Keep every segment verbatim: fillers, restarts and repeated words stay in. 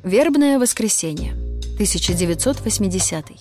Вербное воскресенье, тысяча девятьсот восьмидесятый.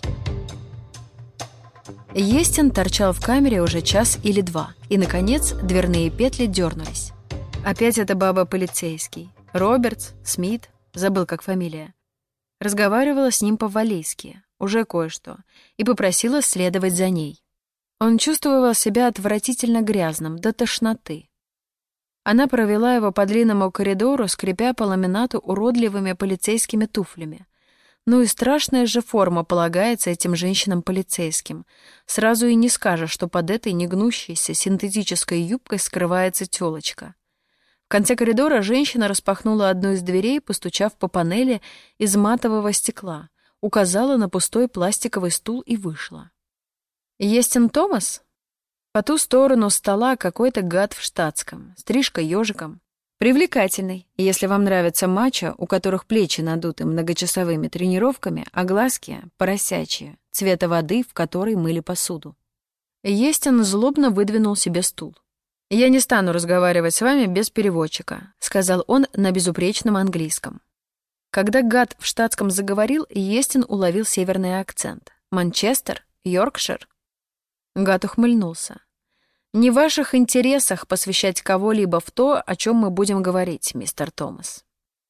Естин торчал в камере уже час или два, и, наконец, дверные петли дернулись. Опять эта баба полицейский. Робертс, Смит, забыл, как фамилия. Разговаривала с ним по-валлийски, уже кое-что, и попросила следовать за ней. Он чувствовал себя отвратительно грязным, до тошноты. Она провела его по длинному коридору, скрипя по ламинату уродливыми полицейскими туфлями. Ну и страшная же форма полагается этим женщинам-полицейским. Сразу и не скажешь, что под этой негнущейся синтетической юбкой скрывается тёлочка. В конце коридора женщина распахнула одну из дверей, постучав по панели из матового стекла, указала на пустой пластиковый стул и вышла. «Естин Томас?» По ту сторону стола какой-то гад в штатском, стрижка ёжиком. Привлекательный, если вам нравятся мачо, у которых плечи надуты многочасовыми тренировками, а глазки поросячьи, цвета воды, в которой мыли посуду. Естин злобно выдвинул себе стул. «Я не стану разговаривать с вами без переводчика», — сказал он на безупречном английском. Когда гад в штатском заговорил, Естин уловил северный акцент. «Манчестер? Йоркшир?» Гад ухмыльнулся. «Не в ваших интересах посвящать кого-либо в то, о чем мы будем говорить, мистер Томас».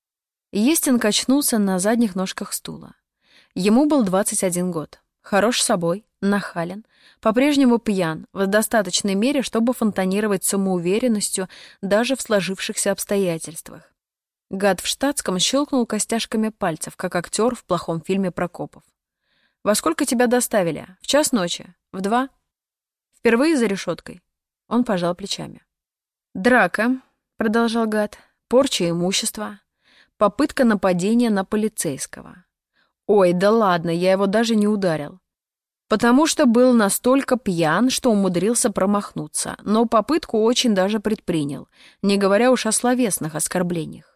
Естин качнулся на задних ножках стула. Ему был двадцать один год. Хорош собой, нахален, по-прежнему пьян, в достаточной мере, чтобы фонтанировать самоуверенностью даже в сложившихся обстоятельствах. Гад в штатском щелкнул костяшками пальцев, как актер в плохом фильме Прокопов. «Во сколько тебя доставили? В час ночи? В два?» «Впервые за решеткой?» Он пожал плечами. «Драка», — продолжал гад, — «порча имущества, попытка нападения на полицейского. Ой, да ладно, я его даже не ударил. Потому что был настолько пьян, что умудрился промахнуться, но попытку очень даже предпринял, не говоря уж о словесных оскорблениях».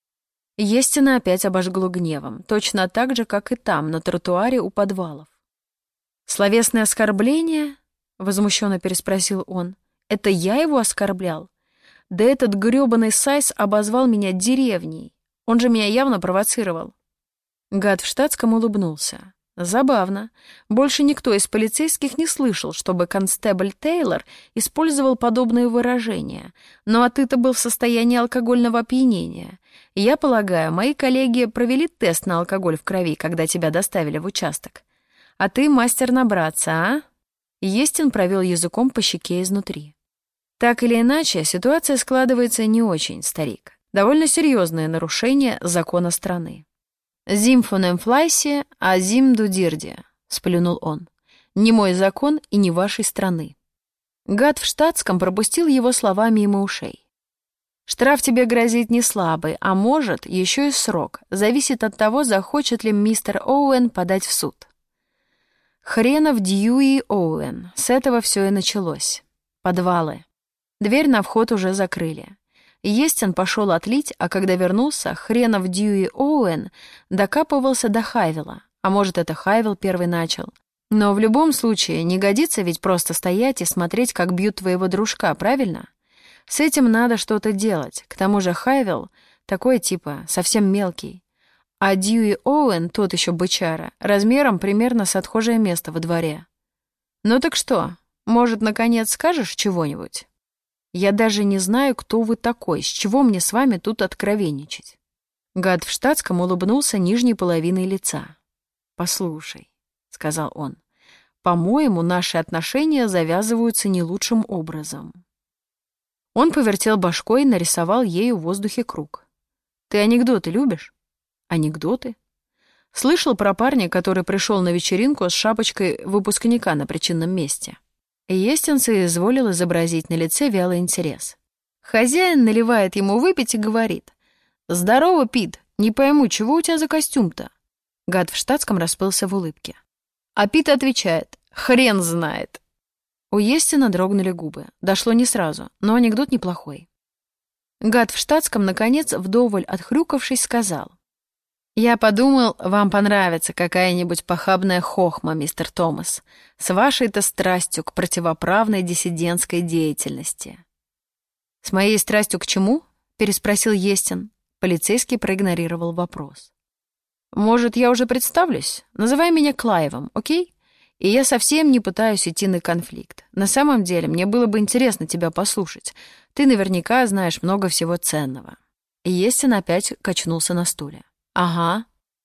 Естина опять обожгло гневом, точно так же, как и там, на тротуаре у подвалов. «Словесные оскорбления?» — возмущенно переспросил он. «Это я его оскорблял? Да этот грёбаный Сайс обозвал меня деревней. Он же меня явно провоцировал». Гад в штатском улыбнулся. Забавно. Больше никто из полицейских не слышал, чтобы констебль Тейлор использовал подобные выражения. Ну а ты-то был в состоянии алкогольного опьянения. Я полагаю, мои коллеги провели тест на алкоголь в крови, когда тебя доставили в участок. А ты мастер набраться, а?» Естин провел языком по щеке изнутри. «Так или иначе, ситуация складывается не очень, старик. Довольно серьезное нарушение закона страны». «Зим фон эмфлайсе, а зим дудирде», — сплюнул он. «Не мой закон и не вашей страны». Гад в штатском пропустил его слова мимо ушей. «Штраф тебе грозит не слабый, а может, еще и срок. Зависит от того, захочет ли мистер Оуэн подать в суд». Хренов Дьюи Оуэн. С этого все и началось. Подвалы. Дверь на вход уже закрыли. Естин пошел отлить, а когда вернулся, хренов Дьюи Оуэн докапывался до Хайвела. А может, это Хайвел первый начал. Но в любом случае не годится ведь просто стоять и смотреть, как бьют твоего дружка, правильно? С этим надо что-то делать. К тому же Хайвел такой типа совсем мелкий. А Дьюи Оуэн, тот еще бычара, размером примерно с отхожее место во дворе. «Ну так что, может, наконец скажешь чего-нибудь? Я даже не знаю, кто вы такой, с чего мне с вами тут откровенничать». Гад в штатском улыбнулся нижней половиной лица. «Послушай», — сказал он, — «по-моему, наши отношения завязываются не лучшим образом». Он повертел башкой и нарисовал ею в воздухе круг. «Ты анекдоты любишь?» «Анекдоты?» Слышал про парня, который пришел на вечеринку с шапочкой выпускника на причинном месте. Естин соизволил изобразить на лице вялый интерес. Хозяин наливает ему выпить и говорит: «Здорово, Пит, не пойму, чего у тебя за костюм-то?» Гад в штатском расплылся в улыбке. А Пит отвечает: «Хрен знает». У Естина дрогнули губы. Дошло не сразу, но анекдот неплохой. Гад в штатском, наконец, вдоволь отхрюкавшись, сказал: «Я подумал, вам понравится какая-нибудь похабная хохма, мистер Томас, с вашей-то страстью к противоправной диссидентской деятельности». «С моей страстью к чему?» — переспросил Естин. Полицейский проигнорировал вопрос. Может, я уже представлюсь? Называй меня Клайвом, окей? И я совсем не пытаюсь идти на конфликт. На самом деле, мне было бы интересно тебя послушать. Ты наверняка знаешь много всего ценного». И Естин опять качнулся на стуле. «Ага».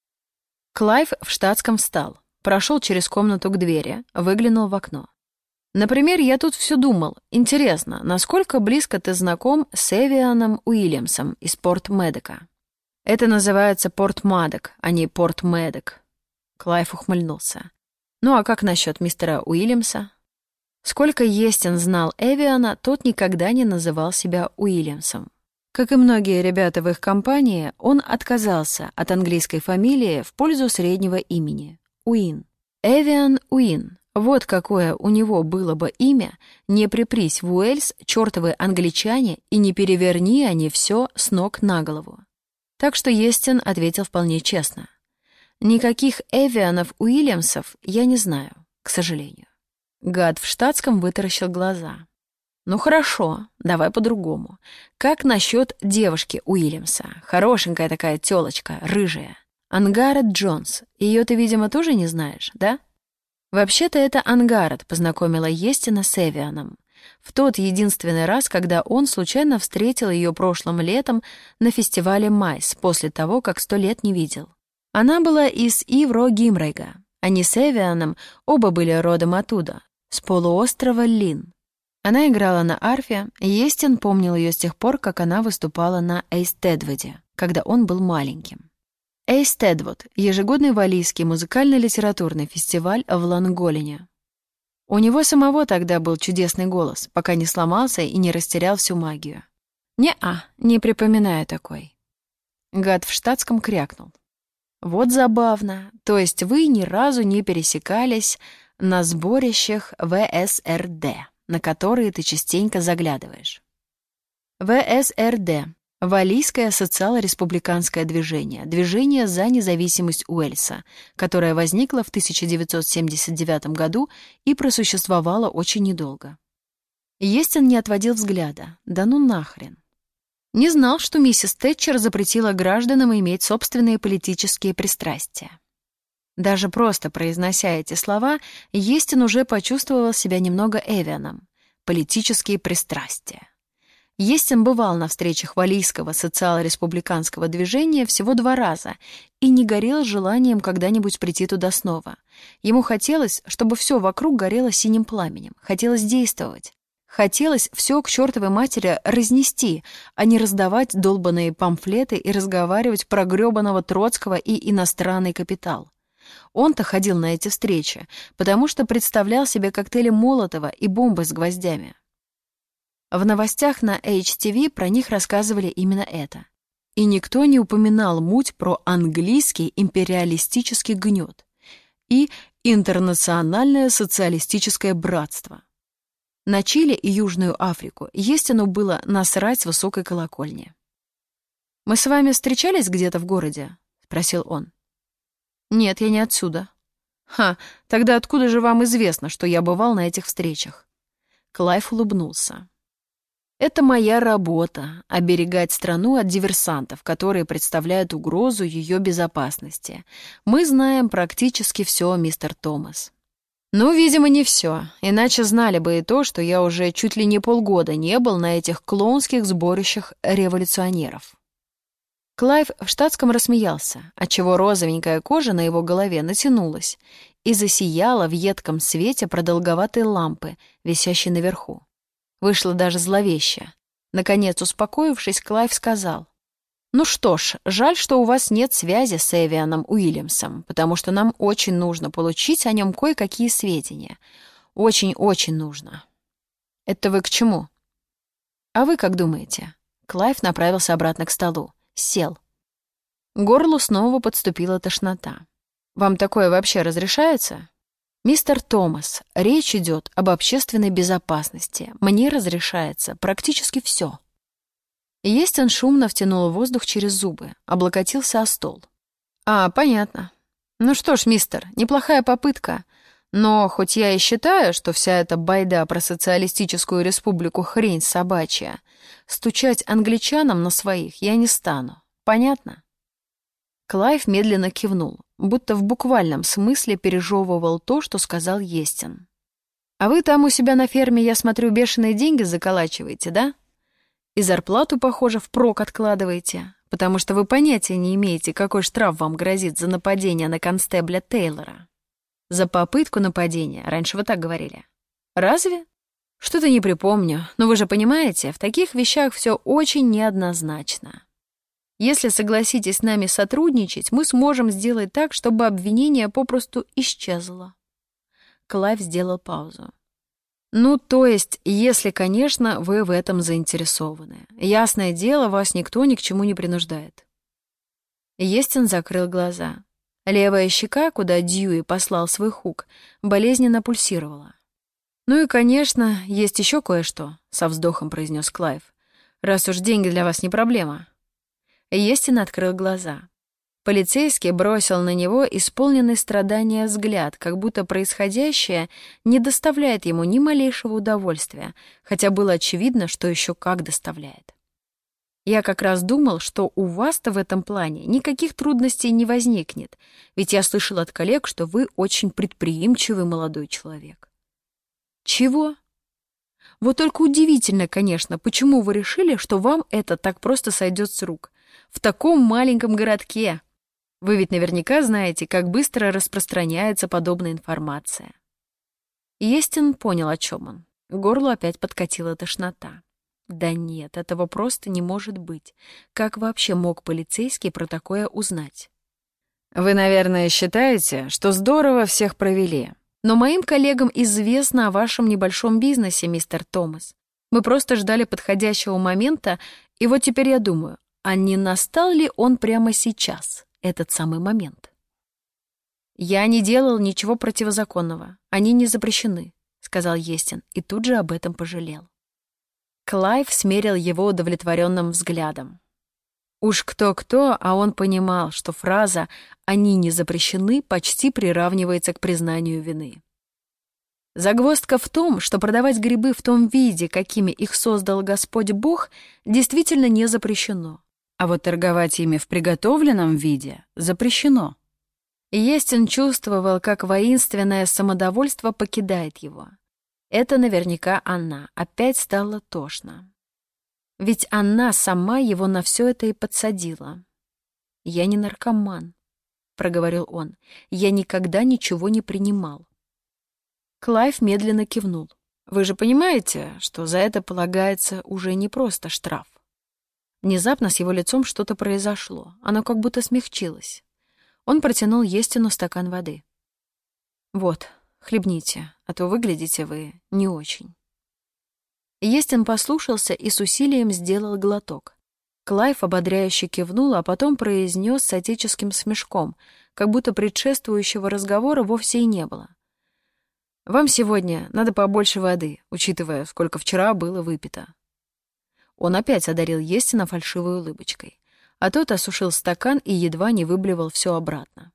Клайв в штатском встал, прошел через комнату к двери, выглянул в окно. «Например, я тут все думал. Интересно, насколько близко ты знаком с Эвианом Уильямсом из Порт-Медека?» «Это называется Порт-Мадок, а не Порт-Медек». Клайв ухмыльнулся. «Ну а как насчет мистера Уильямса?» Сколько Естин знал Эвиана, тот никогда не называл себя Уильямсом. Как и многие ребята в их компании, он отказался от английской фамилии в пользу среднего имени — Уин. Эвиан Уин. Вот какое у него было бы имя, не припрись в Уэльс чертовы англичане и не переверни они все с ног на голову. Так что Естин ответил вполне честно. «Никаких Эвианов Уильямсов я не знаю, к сожалению». Гад в штатском вытаращил глаза. «Ну хорошо, давай по-другому. Как насчет девушки Уильямса? Хорошенькая такая тёлочка, рыжая. Ангарет Джонс. Ее ты, видимо, тоже не знаешь, да?» Вообще-то это Ангарет познакомила Естина с Эвианом. В тот единственный раз, когда он случайно встретил ее прошлым летом на фестивале Майс, после того, как сто лет не видел. Она была из Ивро-Гимрейга. Они с Эвианом оба были родом оттуда, с полуострова Лин. Она играла на арфе, и Естин помнил ее с тех пор, как она выступала на Эйстедвуде, когда он был маленьким. Эйстедвуд — ежегодный валлийский музыкально-литературный фестиваль в Лонголине. У него самого тогда был чудесный голос, пока не сломался и не растерял всю магию. «Не-а, не припоминаю такой». Гад в штатском крякнул. «Вот забавно. То есть вы ни разу не пересекались на сборищах вэ эс эр дэ, на которые ты частенько заглядываешь?» вэ эс эр дэ — Валлийское социал-республиканское движение, движение за независимость Уэльса, которое возникло в тысяча девятьсот семьдесят девятом году и просуществовало очень недолго. Естин не отводил взгляда. Да ну нахрен. Не знал, что миссис Тэтчер запретила гражданам иметь собственные политические пристрастия. Даже просто произнося эти слова, Естин уже почувствовал себя немного Эвианом. Политические пристрастия. Естин бывал на встречах валлийского социал-республиканского движения всего два раза и не горел желанием когда-нибудь прийти туда снова. Ему хотелось, чтобы все вокруг горело синим пламенем. Хотелось действовать. Хотелось все к чертовой матери разнести, а не раздавать долбаные памфлеты и разговаривать про грёбаного Троцкого и иностранный капитал. Он-то ходил на эти встречи, потому что представлял себе коктейли Молотова и бомбы с гвоздями. В новостях на эйч ти ви про них рассказывали именно это. И никто не упоминал муть про английский империалистический гнет и интернациональное социалистическое братство. На Чили и Южную Африку Естину было насрать с высокой колокольни. «Мы с вами встречались где-то в городе?» — спросил он. «Нет, я не отсюда». «Ха, тогда откуда же вам известно, что я бывал на этих встречах?» Клайв улыбнулся. «Это моя работа — оберегать страну от диверсантов, которые представляют угрозу ее безопасности. Мы знаем практически все, мистер Томас». «Ну, видимо, не все, иначе знали бы и то, что я уже чуть ли не полгода не был на этих клоунских сборищах революционеров». Клайв в штатском рассмеялся, отчего розовенькая кожа на его голове натянулась и засияла в едком свете продолговатой лампы, висящей наверху. Вышло даже зловеще. Наконец, успокоившись, Клайв сказал: «Ну что ж, жаль, что у вас нет связи с Эвианом Уильямсом, потому что нам очень нужно получить о нем кое-какие сведения. Очень-очень нужно». «Это вы к чему?» «А вы как думаете?» Клайв направился обратно к столу. Сел. К горлу снова подступила тошнота. «Вам такое вообще разрешается?» «Мистер Томас, речь идет об общественной безопасности. Мне разрешается практически все». Естин шумно втянул воздух через зубы, облокотился о стол. «А, понятно. Ну что ж, мистер, неплохая попытка. Но хоть я и считаю, что вся эта байда про социалистическую республику хрень собачья, стучать англичанам на своих я не стану. Понятно?» Клайв медленно кивнул, будто в буквальном смысле пережевывал то, что сказал Естин. «А вы там у себя на ферме, я смотрю, бешеные деньги заколачиваете, да? И зарплату, похоже, впрок откладываете, потому что вы понятия не имеете, какой штраф вам грозит за нападение на констебля Тейлора. За попытку нападения, раньше вы так говорили. Разве? Что-то не припомню, но вы же понимаете, в таких вещах все очень неоднозначно. Если согласитесь с нами сотрудничать, мы сможем сделать так, чтобы обвинение попросту исчезло». Клайв сделал паузу. «Ну, то есть, если, конечно, вы в этом заинтересованы. Ясное дело, вас никто ни к чему не принуждает». Естин закрыл глаза. Левая щека, куда Дьюи послал свой хук, болезненно пульсировала. «Ну и, конечно, есть еще кое-что», — со вздохом произнес Клайв. «Раз уж деньги для вас не проблема». Естин открыл глаза. Полицейский бросил на него исполненный страдания взгляд, как будто происходящее не доставляет ему ни малейшего удовольствия, хотя было очевидно, что еще как доставляет. «Я как раз думал, что у вас-то в этом плане никаких трудностей не возникнет, ведь я слышал от коллег, что вы очень предприимчивый молодой человек». «Чего?» «Вот только удивительно, конечно, почему вы решили, что вам это так просто сойдет с рук. В таком маленьком городке. Вы ведь наверняка знаете, как быстро распространяется подобная информация». Естин понял, о чем он. К горлу опять подкатила тошнота. Да нет, этого просто не может быть. Как вообще мог полицейский про такое узнать? «Вы, наверное, считаете, что здорово всех провели. Но моим коллегам известно о вашем небольшом бизнесе, мистер Томас. Мы просто ждали подходящего момента, и вот теперь я думаю, а не настал ли он прямо сейчас, этот самый момент?» «Я не делал ничего противозаконного. Они не запрещены», — сказал Естин, и тут же об этом пожалел. Клайв смерил его удовлетворенным взглядом. Уж кто-кто, а он понимал, что фраза «они не запрещены» почти приравнивается к признанию вины. Загвоздка в том, что продавать грибы в том виде, какими их создал Господь Бог, действительно не запрещено. А вот торговать ими в приготовленном виде запрещено. Естин чувствовал, как воинственное самодовольство покидает его. Это наверняка она. Опять стало тошно. Ведь она сама его на все это и подсадила. «Я не наркоман», — проговорил он. «Я никогда ничего не принимал». Клайв медленно кивнул. «Вы же понимаете, что за это полагается уже не просто штраф?» Внезапно с его лицом что-то произошло. Оно как будто смягчилось. Он протянул Естину стакан воды. «Вот, хлебните, а то выглядите вы не очень». Естин послушался и с усилием сделал глоток. Клайв ободряюще кивнул, а потом произнес с отеческим смешком, как будто предшествующего разговора вовсе и не было. «Вам сегодня надо побольше воды, учитывая, сколько вчера было выпито». Он опять одарил Естина фальшивой улыбочкой, а тот осушил стакан и едва не выблевал все обратно.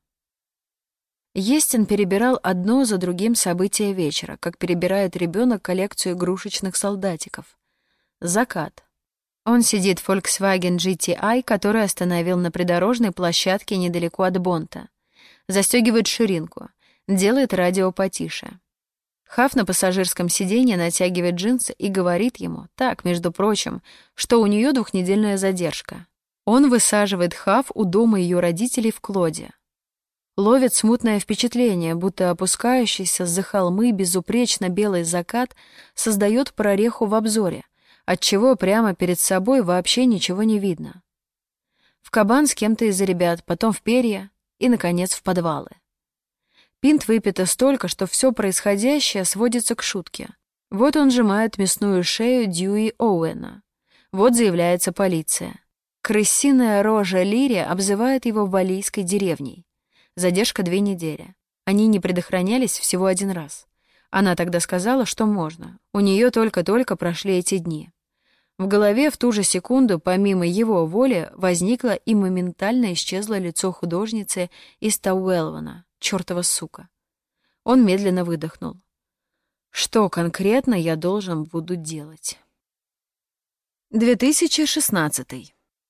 Естин перебирал одно за другим события вечера, как перебирает ребенок коллекцию игрушечных солдатиков. Закат. Он сидит в Volkswagen джи ти ай, который остановил на придорожной площадке недалеко от Бонта. Застегивает ширинку, делает радио потише. Хав на пассажирском сиденье натягивает джинсы и говорит ему, так, между прочим, что у нее двухнедельная задержка. Он высаживает Хав у дома ее родителей в Клоде. Ловит смутное впечатление, будто опускающийся за холмы безупречно белый закат создает прореху в обзоре, отчего прямо перед собой вообще ничего не видно. В кабан с кем-то из ребят, потом в перья и, наконец, в подвалы. Пинт выпито столько, что все происходящее сводится к шутке. Вот он сжимает мясную шею Дьюи Оуэна. Вот заявляется полиция. Крысиная рожа Лири обзывает его валлийской деревней. Задержка две недели. Они не предохранялись всего один раз. Она тогда сказала, что можно. У нее только-только прошли эти дни. В голове в ту же секунду, помимо его воли, возникло и моментально исчезло лицо художницы из Тауэлвана, чертова сука. Он медленно выдохнул. Что конкретно я должен буду делать? две тысячи шестнадцатый.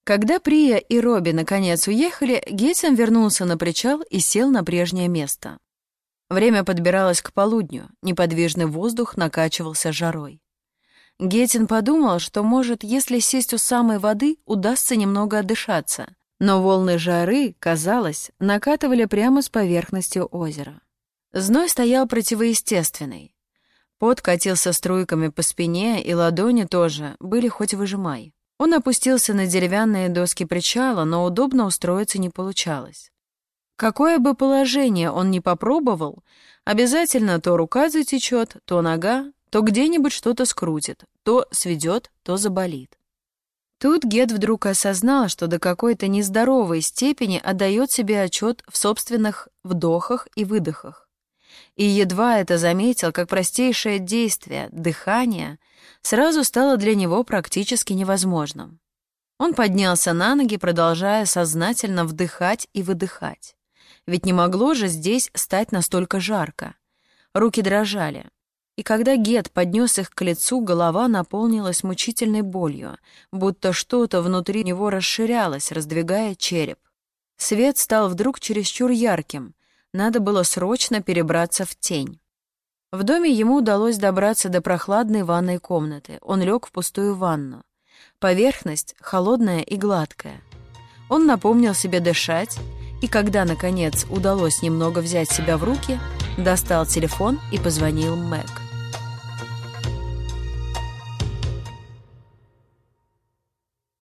Когда Прия и Робби наконец уехали, Геттин вернулся на причал и сел на прежнее место. Время подбиралось к полудню, неподвижный воздух накачивался жарой. Геттин подумал, что, может, если сесть у самой воды, удастся немного отдышаться, но волны жары, казалось, накатывали прямо с поверхности озера. Зной стоял противоестественный. Пот катился струйками по спине, и ладони тоже были хоть выжимай. Он опустился на деревянные доски причала, но удобно устроиться не получалось. Какое бы положение он ни попробовал, обязательно то рука затечет, то нога, то где-нибудь что-то скрутит, то сведет, то заболит. Тут Гет вдруг осознал, что до какой-то нездоровой степени отдает себе отчет в собственных вдохах и выдохах. И едва это заметил, как простейшее действие, дыхание, сразу стало для него практически невозможным. Он поднялся на ноги, продолжая сознательно вдыхать и выдыхать. Ведь не могло же здесь стать настолько жарко. Руки дрожали. И когда Гет поднес их к лицу, голова наполнилась мучительной болью, будто что-то внутри него расширялось, раздвигая череп. Свет стал вдруг чересчур ярким. Надо было срочно перебраться в тень. В доме ему удалось добраться до прохладной ванной комнаты. Он лег в пустую ванну. Поверхность холодная и гладкая. Он напомнил себе дышать, и когда, наконец, удалось немного взять себя в руки, достал телефон и позвонил Мэг.